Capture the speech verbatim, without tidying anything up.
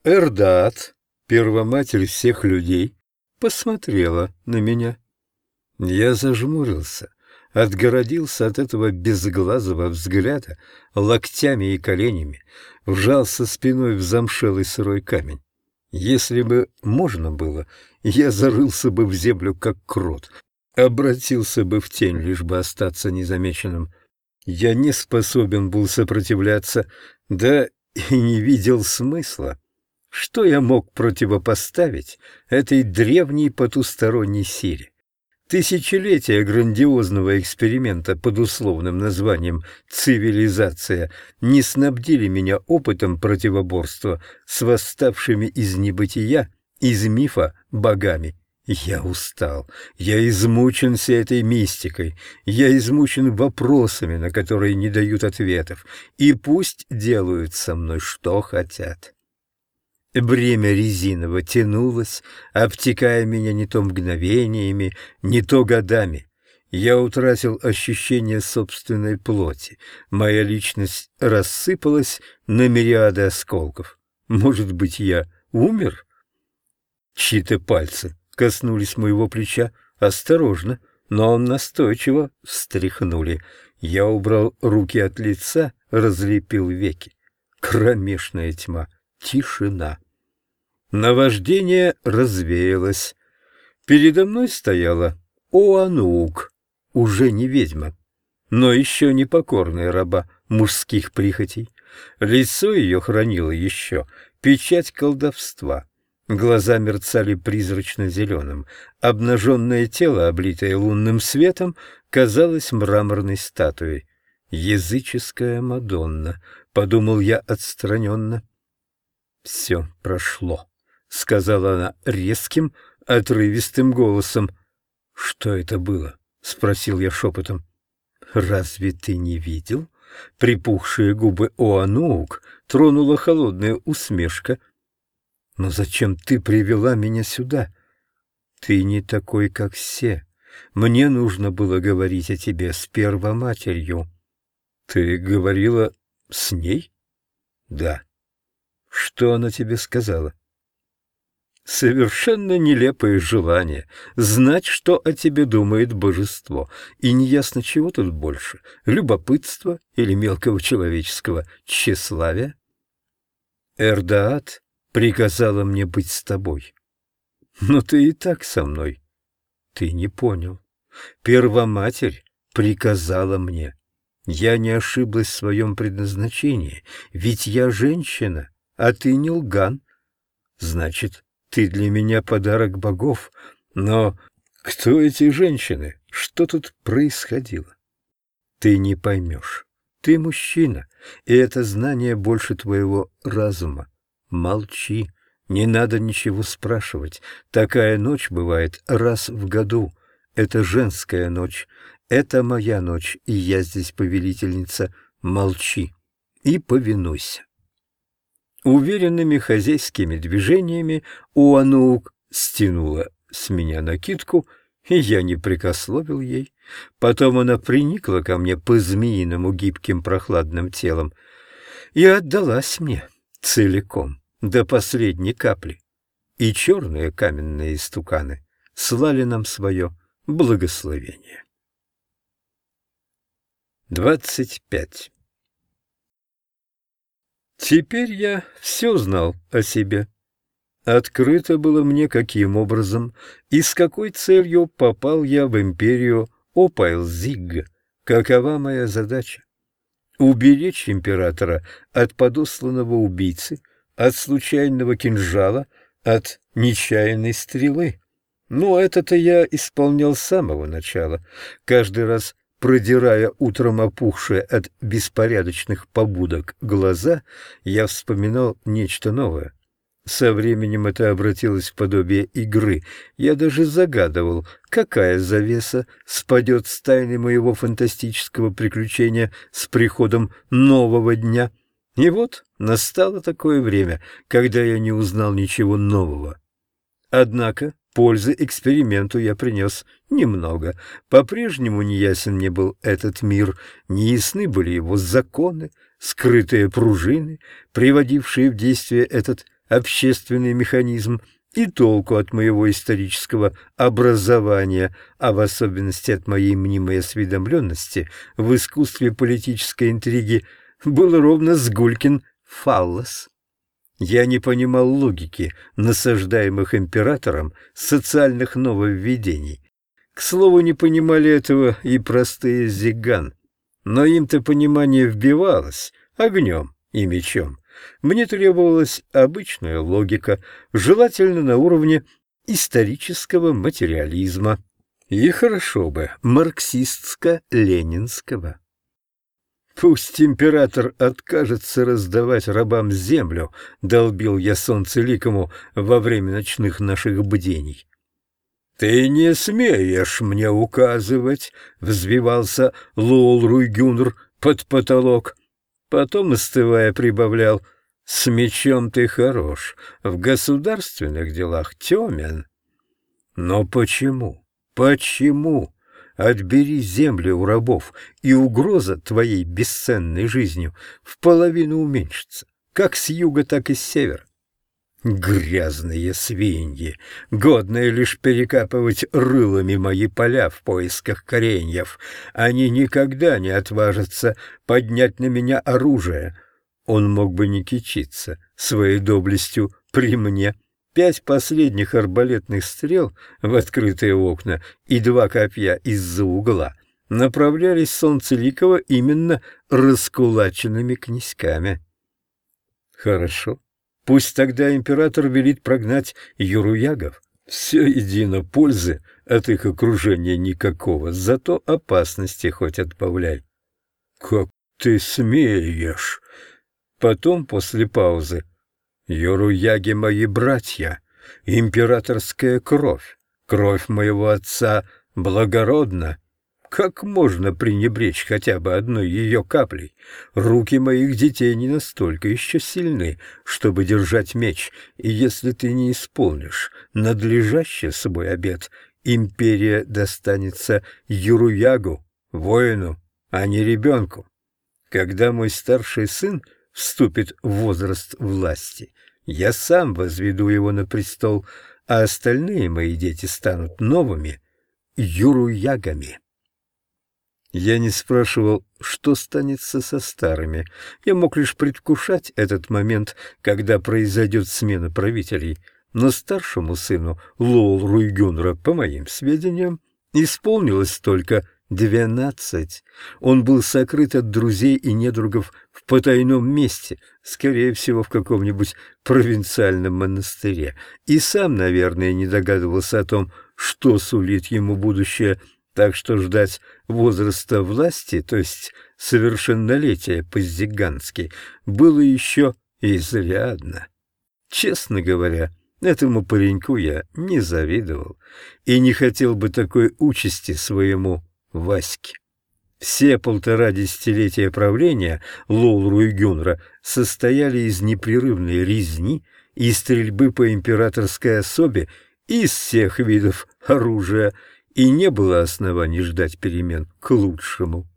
Эрдат, первоматерь всех людей, посмотрела на меня. Я зажмурился, отгородился от этого безглазого взгляда локтями и коленями, вжался спиной в замшелый сырой камень. Если бы можно было, я зарылся бы в землю, как крот, обратился бы в тень, лишь бы остаться незамеченным. Я не способен был сопротивляться, да и не видел смысла. Что я мог противопоставить этой древней потусторонней силе? Тысячелетия грандиозного эксперимента под условным названием «цивилизация» не снабдили меня опытом противоборства с восставшими из небытия, из мифа богами. Я устал, я измучен всей этой мистикой, я измучен вопросами, на которые не дают ответов, и пусть делают со мной что хотят. Бремя резиново тянулось, обтекая меня не то мгновениями, не то годами. Я утратил ощущение собственной плоти. Моя личность рассыпалась на мириады осколков. Может быть, я умер? Чьи-то пальцы коснулись моего плеча осторожно, но настойчиво встряхнули. Я убрал руки от лица, разлепил веки. Кромешная тьма, тишина. Наваждение развеялось. Передо мной стояла Оануук, уже не ведьма, но еще не покорная раба мужских прихотей. Лицо ее хранило еще печать колдовства. Глаза мерцали призрачно-зеленым. Обнаженное тело, облитое лунным светом, казалось мраморной статуей. «Языческая Мадонна», — подумал я отстраненно. «Все прошло», — сказала она резким, отрывистым голосом. «Что это было?» — спросил я шепотом. «Разве ты не видел?» Припухшие губы Оануук тронула холодная усмешка. «Но зачем ты привела меня сюда? Ты не такой, как все. Мне нужно было говорить о тебе с первоматерью». «Ты говорила с ней?» «Да». «Что она тебе сказала?» «Совершенно нелепое желание знать, что о тебе думает божество, и неясно, чего тут больше — любопытства или мелкого человеческого тщеславия. Эрдаат приказала мне быть с тобой. Но ты и так со мной. Ты не понял. Первоматерь приказала мне. Я не ошиблась в своем предназначении, ведь я женщина, а ты не лган. Значит, ты для меня подарок богов. Но кто эти женщины? Что тут происходило? Ты не поймешь. Ты мужчина, и это знание больше твоего разума. Молчи, не надо ничего спрашивать. Такая ночь бывает раз в году. Это женская ночь. Это моя ночь, и я здесь повелительница. Молчи и повинуйся. Уверенными хозяйскими движениями Оануук стянула с меня накидку, и я не прикословил ей. Потом она приникла ко мне по-змеиному гибким прохладным телом и отдалась мне целиком, до последней капли. И черные каменные истуканы слали нам свое благословение. Двадцать пять. Теперь я все знал о себе. Открыто было мне, каким образом и с какой целью попал я в империю Опайлзигга. Какова моя задача? Уберечь императора от подосланного убийцы, от случайного кинжала, от нечаянной стрелы. Но это-то я исполнял с самого начала, каждый раз продирая утром опухшие от беспорядочных побудок глаза, я вспоминал нечто новое. Со временем это обратилось в подобие игры. Я даже загадывал, какая завеса спадет с тайны моего фантастического приключения с приходом нового дня. И вот настало такое время, когда я не узнал ничего нового. Однако пользы эксперименту я принес немного. По-прежнему неясен мне был этот мир, неясны были его законы, скрытые пружины, приводившие в действие этот общественный механизм и толку от моего исторического образования, а в особенности от моей мнимой осведомленности в искусстве политической интриги, был ровно сгулькин фаллос. Я не понимал логики насаждаемых императором социальных нововведений. К слову, не понимали этого и простые зиган, но им-то понимание вбивалось огнем и мечом. Мне требовалась обычная логика, желательно на уровне исторического материализма. И хорошо бы марксистско-ленинского. «Пусть император откажется раздавать рабам землю», — долбил я солнцеликому во время ночных наших бдений. «Ты не смеешь мне указывать», — взвивался Луол-Руйгюнр под потолок. Потом, остывая, прибавлял: «С мечом ты хорош, в государственных делах темен». Но почему? Почему? Отбери землю у рабов, и угроза твоей бесценной жизнью в половину уменьшится, как с юга, так и с севера. Грязные свиньи, годные лишь перекапывать рылами мои поля в поисках кореньев. Они никогда не отважатся поднять на меня оружие. Он мог бы не кичиться своей доблестью при мне. Пять последних арбалетных стрел в открытые окна и два копья из-за угла направлялись Солнцеликова именно раскулаченными князьками. Хорошо. Пусть тогда император велит прогнать юруягов. Все едино, пользы от их окружения никакого, зато опасности хоть отбавляй. Как ты смеешь? Потом, после паузы: юруяги мои братья, императорская кровь, кровь моего отца благородна. Как можно пренебречь хотя бы одной ее каплей? Руки моих детей не настолько еще сильны, чтобы держать меч, и если ты не исполнишь надлежащий свой обет, империя достанется юруягу, воину, а не ребенку. Когда мой старший сын вступит в возраст власти, я сам возведу его на престол, а остальные мои дети станут новыми юруягами. Я не спрашивал, что станется со старыми. Я мог лишь предвкушать этот момент, когда произойдет смена правителей. Но старшему сыну Луол-Руйгюнра, по моим сведениям, исполнилось только двенадцать. Он был сокрыт от друзей и недругов в потайном месте, скорее всего, в каком-нибудь провинциальном монастыре, и сам, наверное, не догадывался о том, что сулит ему будущее. Так что ждать возраста власти, то есть совершеннолетия по-зигански, было еще изрядно. Честно говоря, этому пареньку я не завидовал и не хотел бы такой участи своему Ваське. Все полтора десятилетия правления Луол-Руйгюнра состояли из непрерывной резни и стрельбы по императорской особе из всех видов оружия, и не было оснований ждать перемен к лучшему.